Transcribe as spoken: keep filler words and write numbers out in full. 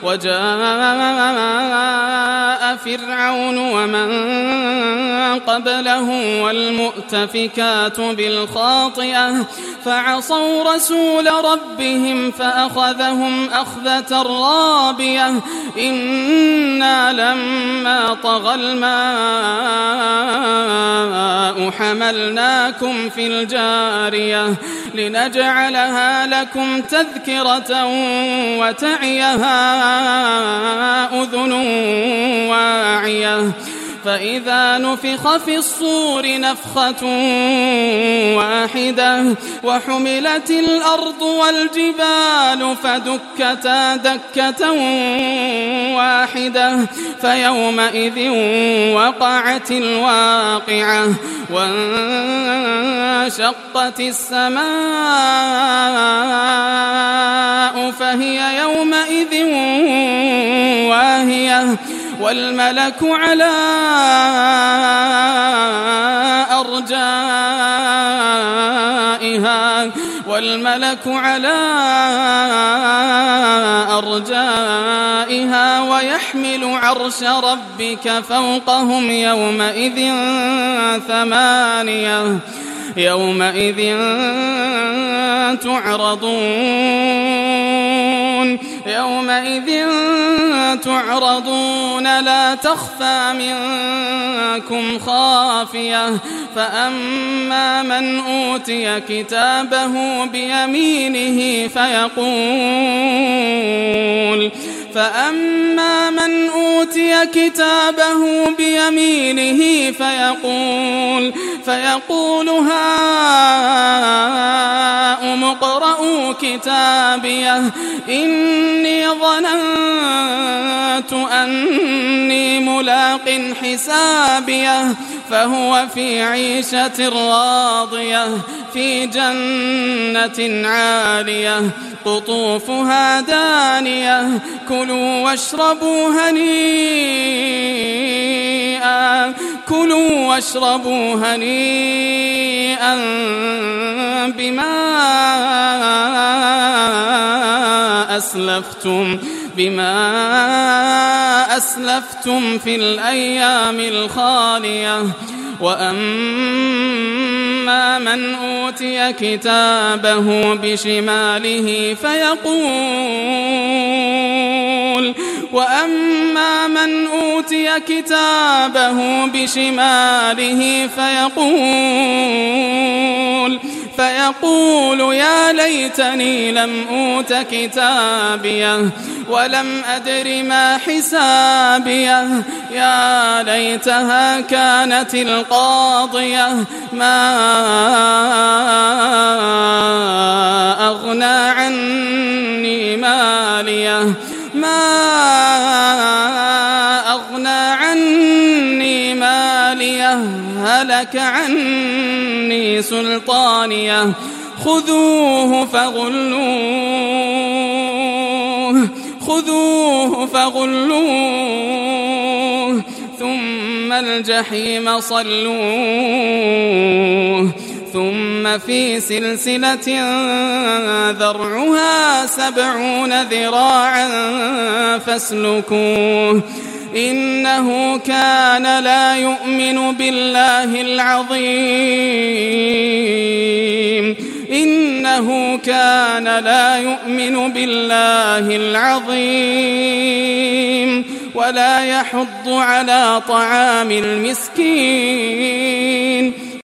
وجاء فرعون ومن قبله والمؤتفكات بالخاطئة فعصوا رسول ربهم فأخذهم أخذة رابية إنا لما طغى الماء حملناكم في الجارية لنجعلها لكم تذكرة وتعيها أذن واعية فإذا نفخ في الصور نفخة واحدة وحملت الأرض والجبال فدكتا دكة واحدة فيومئذ وقعت الواقعة وانشقت السماء فهي يومئذ واهية والملك على أرجائها والملك على أرجائها ويحمل عرش ربك فوقهم يومئذ ثمانية يومئذ تعرضون يومئذ تعرضون لا تخفى منكم خافية فأما من أوتي كتابه بيمينه فيقول فأما من أوتي كتابه بيمينه فيقول فيقول هاؤم اقرءوا كتابيه إني ظننت أني ملاق حسابيه فهو في عيشة راضية في جنة عالية قطوفها دانية كلوا واشربوا هنيئا كلوا واشربوا هنيئا بما أسلفتم بما أسلفتم في الأيام الخالية وأما من أوتي كتابه بشماله فيقول وأما من أوتي كتابه بشماله فيقول فيقول يا ليتني لم أوت كتابيه ولم أدر ما حسابيه يا ليتها كانت القاضية ما أغنى عني ماليه ما أغنى عني ماليه هلك عني سلطانيه خذوه فغلوه خذوه فغلوه ثم الجحيم صلوه ثم في سلسلة ذرعها سبعون ذراعا فاسلكوه إنه كان لا يؤمن بالله العظيم إنه كان لا يؤمن بالله العظيم ولا يحض على طعام المسكين